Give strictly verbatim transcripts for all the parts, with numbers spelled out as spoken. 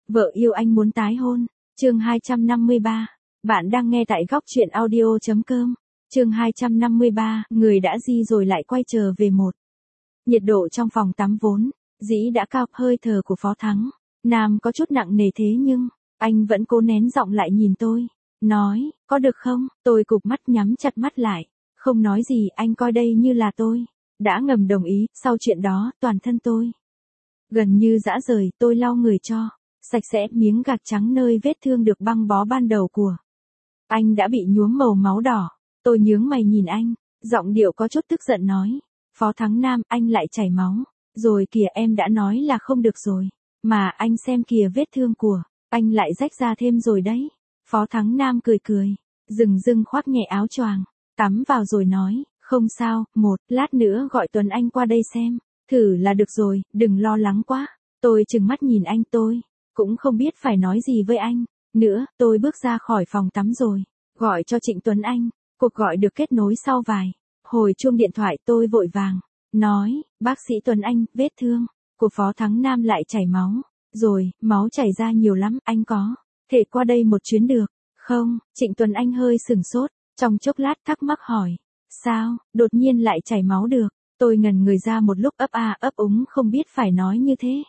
Vợ yêu anh muốn tái hôn. Chương hai trăm năm mươi ba. Bạn đang nghe tại góc truyện audio chấm com. Chương hai trăm năm mươi ba, người đã di rồi lại quay trở về một. Nhiệt độ trong phòng tắm vốn dĩ đã cao, hơi thở của Phó Thắng Nam có chút nặng nề, thế nhưng anh vẫn cố nén giọng lại nhìn tôi, nói, có được không? Tôi cụp mắt nhắm chặt mắt lại, không nói gì. Anh coi đây như là tôi đã ngầm đồng ý. Sau chuyện đó, toàn thân tôi gần như rã rời. Tôi lau người cho sạch sẽ miếng gạc trắng nơi vết thương được băng bó ban đầu của anh đã bị nhuốm màu máu đỏ. Tôi nhướng mày nhìn anh, giọng điệu có chút tức giận nói, Phó Thắng Nam, anh lại chảy máu rồi kìa. Em đã nói là không được rồi mà, anh xem kìa, vết thương của anh lại rách ra thêm rồi đấy. Phó Thắng Nam cười cười, dừng dưng khoác nhẹ áo choàng tắm vào rồi nói, không sao, một lát nữa gọi Tuấn Anh qua đây xem thử là được rồi, đừng lo lắng quá. Tôi trừng mắt nhìn anh, tôi cũng không biết phải nói gì với anh nữa. Tôi bước ra khỏi phòng tắm rồi gọi cho Trịnh Tuấn Anh. Cuộc gọi được kết nối sau vài hồi chuông điện thoại. Tôi vội vàng nói, bác sĩ Tuấn Anh, vết thương của Phó Thắng Nam lại chảy máu rồi, máu chảy ra nhiều lắm, anh có thể qua đây một chuyến được không? Trịnh Tuấn Anh hơi sừng sốt, trong chốc lát thắc mắc hỏi, sao, đột nhiên lại chảy máu được? Tôi ngần người ra một lúc, ấp a ấp úng không biết phải nói như thế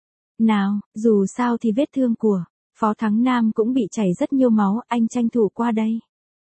nào. Dù sao thì vết thương của Phó Thắng Nam cũng bị chảy rất nhiều máu, anh tranh thủ qua đây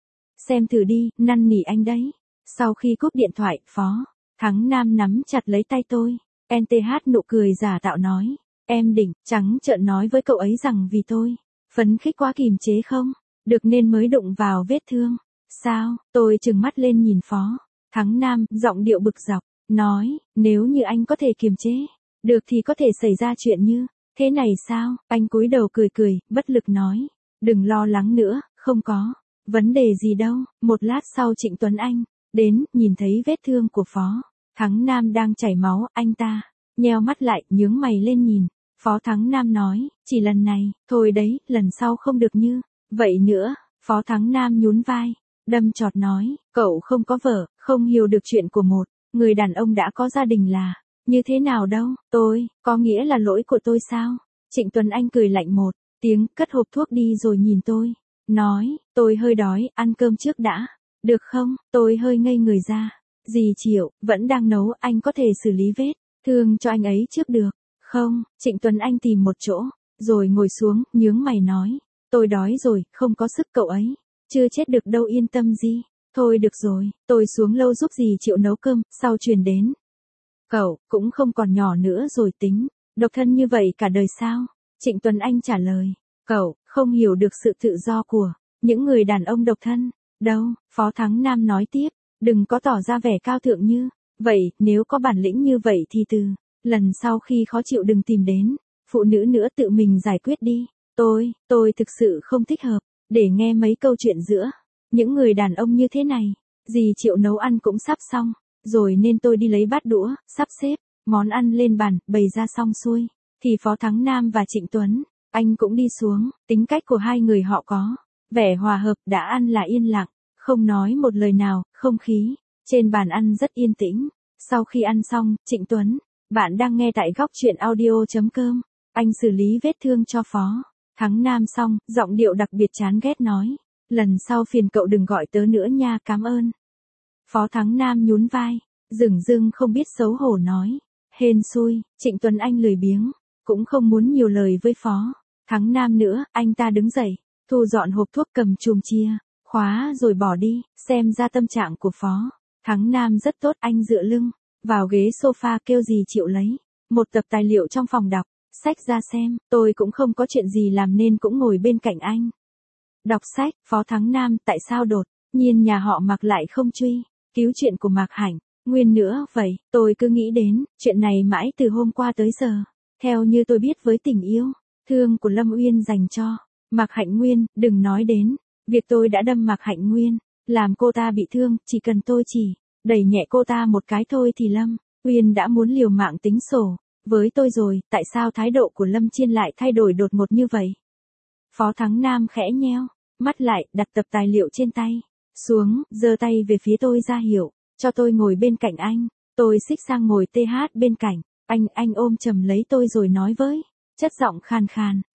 xem thử đi, năn nỉ anh đấy. Sau khi cúp điện thoại, Phó Thắng Nam nắm chặt lấy tay tôi, en tê hát nụ cười giả tạo nói, em định trắng trợn nói với cậu ấy rằng vì tôi phấn khích quá kìm chế không được nên mới đụng vào vết thương sao? Tôi trừng mắt lên nhìn Phó Thắng Nam, giọng điệu bực dọc, nói, nếu như anh có thể kiềm chế được thì có thể xảy ra chuyện như thế này sao? Anh cúi đầu cười cười, bất lực nói, đừng lo lắng nữa, không có vấn đề gì đâu. Một lát sau Trịnh Tuấn Anh đến, nhìn thấy vết thương của Phó Thắng Nam đang chảy máu, anh ta nheo mắt lại, nhướng mày lên nhìn. Phó Thắng Nam nói, chỉ lần này thôi đấy, lần sau không được như vậy nữa. Phó Thắng Nam nhún vai, đâm chọt nói, cậu không có vợ, không hiểu được chuyện của một người đàn ông đã có gia đình là như thế nào đâu. Tôi, có nghĩa là lỗi của tôi sao? Trịnh Tuấn Anh cười lạnh một tiếng, cất hộp thuốc đi rồi nhìn tôi, nói, tôi hơi đói, ăn cơm trước đã, được không? Tôi hơi ngây người ra, dì Triệu vẫn đang nấu, anh có thể xử lý vết thương cho anh ấy trước được không? Trịnh Tuấn Anh tìm một chỗ rồi ngồi xuống, nhướng mày nói, tôi đói rồi, không có sức. Cậu ấy chưa chết được đâu, yên tâm gì. Thôi được rồi, tôi xuống lâu giúp dì Triệu nấu cơm. Sau truyền đến, cậu cũng không còn nhỏ nữa rồi, tính độc thân như vậy cả đời sao? Trịnh Tuấn Anh trả lời, cậu không hiểu được sự tự do của những người đàn ông độc thân đâu. Phó Thắng Nam nói tiếp, đừng có tỏ ra vẻ cao thượng như vậy, nếu có bản lĩnh như vậy thì từ lần sau khi khó chịu đừng tìm đến phụ nữ nữa, tự mình giải quyết đi. Tôi, tôi thực sự không thích hợp để nghe mấy câu chuyện giữa những người đàn ông như thế này. Dì Triệu nấu ăn cũng sắp xong rồi nên tôi đi lấy bát đũa, sắp xếp món ăn lên bàn, bày ra xong xuôi thì Phó Thắng Nam và Trịnh Tuấn Anh cũng đi xuống. Tính cách của hai người họ có vẻ hòa hợp, đã ăn là yên lặng, không nói một lời nào. Không khí trên bàn ăn rất yên tĩnh. Sau khi ăn xong, Trịnh Tuấn, bạn đang nghe tại góc truyện audio chấm com. Anh xử lý vết thương cho Phó Thắng Nam xong, giọng điệu đặc biệt chán ghét nói, lần sau phiền cậu đừng gọi tớ nữa nha, cảm ơn. Phó Thắng Nam nhún vai, dửng dưng không biết xấu hổ nói, hên xui. Trịnh Tuấn Anh lười biếng, cũng không muốn nhiều lời với Phó Thắng Nam nữa. Anh ta đứng dậy, thu dọn hộp thuốc, cầm chùm chia khóa rồi bỏ đi. Xem ra tâm trạng của Phó Thắng Nam rất tốt. Anh dựa lưng vào ghế sofa, kêu dì Triệu lấy một tập tài liệu trong phòng đọc sách ra xem. Tôi cũng không có chuyện gì làm nên cũng ngồi bên cạnh anh đọc sách. Phó Thắng Nam, tại sao đột nhiên nhà họ Mạc lại không truy cứu chuyện của Mạc Hạnh Nguyên nữa vậy? Tôi cứ nghĩ đến chuyện này mãi từ hôm qua tới giờ. Theo như tôi biết, với tình yêu thương của Lâm Uyên dành cho Mạc Hạnh Nguyên, đừng nói đến việc tôi đã đâm Mạc Hạnh Nguyên làm cô ta bị thương, chỉ cần tôi chỉ đẩy nhẹ cô ta một cái thôi thì Lâm Uyên đã muốn liều mạng tính sổ với tôi rồi. Tại sao thái độ của Lâm Chiên lại thay đổi đột ngột như vậy? Phó Thắng Nam khẽ nheo mắt lại, đặt tập tài liệu trên tay xuống, giơ tay về phía tôi ra hiệu cho tôi ngồi bên cạnh anh. Tôi xích sang ngồi tê hát bên cạnh anh. Anh ôm chầm lấy tôi rồi nói với chất giọng khàn khàn,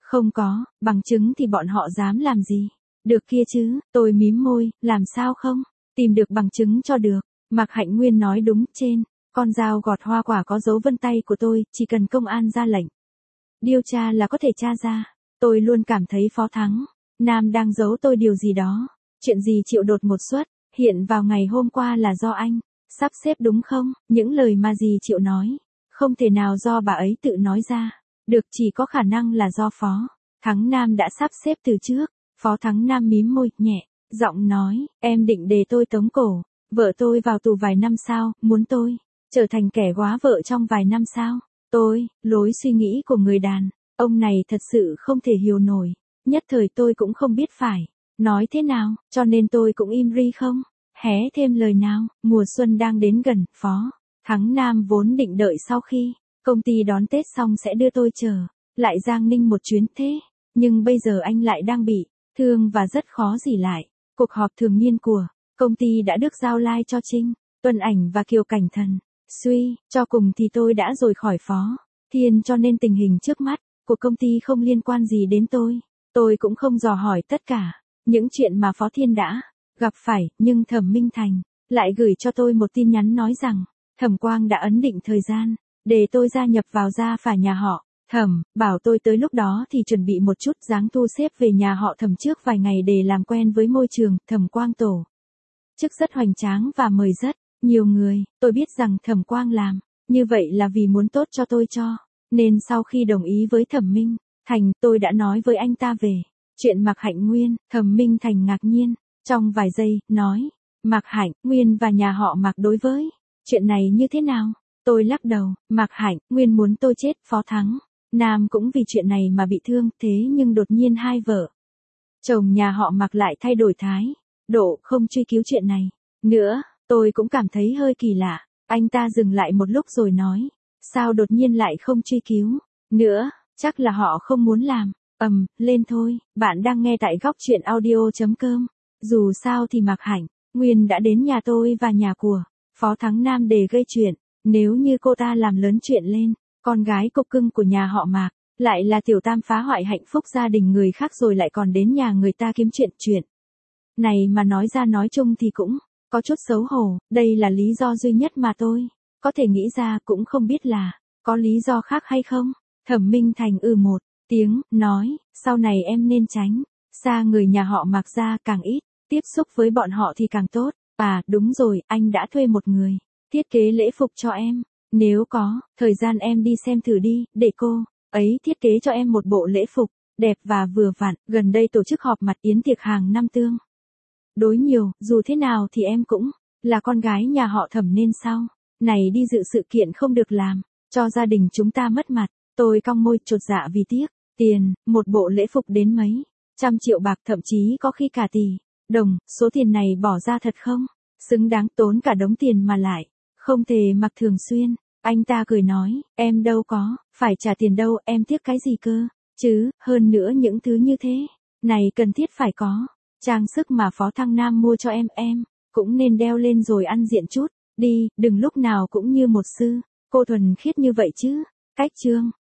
Không có, bằng chứng thì bọn họ dám làm gì? Được kia chứ, tôi mím môi, làm sao không? Tìm được bằng chứng cho được. Mạc Hạnh Nguyên nói đúng, trên con dao gọt hoa quả có dấu vân tay của tôi, chỉ cần công an ra lệnh điều tra là có thể tra ra. Tôi luôn cảm thấy Phó Thắng Nam đang giấu tôi điều gì đó. Chuyện gì chịu đột một suất, hiện vào ngày hôm qua là do anh sắp xếp đúng không? Những lời mà dì Triệu nói, không thể nào do bà ấy tự nói ra. Được, chỉ có khả năng là do Phó Thắng Nam đã sắp xếp từ trước. Phó Thắng Nam mím môi, nhẹ giọng nói, em định để tôi tống cổ vợ tôi vào tù vài năm sao, muốn tôi trở thành kẻ góa vợ trong vài năm sao? Tôi, lối suy nghĩ của người đàn ông này thật sự không thể hiểu nổi. Nhất thời tôi cũng không biết phải nói thế nào, cho nên tôi cũng im ri không hé thêm lời nào. Mùa xuân đang đến gần, Phó Thắng Nam vốn định đợi sau khi công ty đón Tết xong sẽ đưa tôi trở lại Giang Ninh một chuyến thế. Nhưng bây giờ anh lại đang bị thương và rất khó dỉ lại. Cuộc họp thường niên của công ty đã được giao lai cho Trinh, Tuân Ảnh và Kiều Cảnh Thần. Suy cho cùng thì tôi đã rời khỏi Phó Thiên, cho nên tình hình trước mắt của công ty không liên quan gì đến tôi. Tôi cũng không dò hỏi tất cả những chuyện mà Phó Thiên đã gặp phải, nhưng Thẩm Minh Thành lại gửi cho tôi một tin nhắn nói rằng Thẩm Quang đã ấn định thời gian để tôi gia nhập vào gia phả nhà họ Thẩm, bảo tôi tới lúc đó thì chuẩn bị một chút dáng thu xếp về nhà họ Thẩm trước vài ngày để làm quen với môi trường. Thẩm Quang tổ chức rất hoành tráng và mời rất nhiều người. Tôi biết rằng Thẩm Quang làm như vậy là vì muốn tốt cho tôi, cho nên sau khi đồng ý với Thẩm Minh Thành, tôi đã nói với anh ta về chuyện Mạc Hạnh Nguyên. Thẩm Minh Thành ngạc nhiên trong vài giây, nói, Mạc Hạnh Nguyên và nhà họ Mạc đối với chuyện này như thế nào? Tôi lắc đầu, Mạc Hạnh Nguyên muốn tôi chết, Phó Thắng Nam cũng vì chuyện này mà bị thương, thế nhưng đột nhiên hai vợ chồng nhà họ Mạc lại thay đổi thái độ, không truy cứu chuyện này nữa. Tôi cũng cảm thấy hơi kỳ lạ. Anh ta dừng lại một lúc rồi nói, sao đột nhiên lại không truy cứu nữa? Chắc là họ không muốn làm ầm lên thôi. Bạn đang nghe tại góc truyện audio chấm com. Dù sao thì Mạc Hạnh Nguyên đã đến nhà tôi và nhà của Phó Thắng Nam để gây chuyện. Nếu như cô ta làm lớn chuyện lên, con gái cục cưng của nhà họ Mạc lại là tiểu tam phá hoại hạnh phúc gia đình người khác rồi lại còn đến nhà người ta kiếm chuyện. Chuyện này mà nói ra nói chung thì cũng có chút xấu hổ. Đây là lý do duy nhất mà tôi có thể nghĩ ra, cũng không biết là có lý do khác hay không. Thẩm Minh Thành ư một tiếng, nói, sau này em nên tránh xa người nhà họ Mạc ra, càng ít tiếp xúc với bọn họ thì càng tốt. À, đúng rồi, anh đã thuê một người thiết kế lễ phục cho em. Nếu có thời gian em đi xem thử đi, để cô ấy thiết kế cho em một bộ lễ phục đẹp và vừa vặn. Gần đây tổ chức họp mặt yến tiệc hàng năm tương đối nhiều, dù thế nào thì em cũng là con gái nhà họ Thẩm nên sau này đi dự sự kiện không được làm cho gia đình chúng ta mất mặt. Tôi cong môi chột dạ vì tiếc tiền. Một bộ lễ phục đến mấy trăm triệu bạc, thậm chí có khi cả tỷ đồng. Số tiền này bỏ ra thật không xứng đáng, tốn cả đống tiền mà lại không thể mặc thường xuyên. Anh ta cười nói, em đâu có phải trả tiền đâu, em tiếc cái gì cơ chứ? Hơn nữa những thứ như thế này cần thiết phải có. Trang sức mà Phó Thăng Nam mua cho em, em cũng nên đeo lên rồi ăn diện chút đi, đừng lúc nào cũng như một sư cô thuần khiết như vậy chứ. Cách chương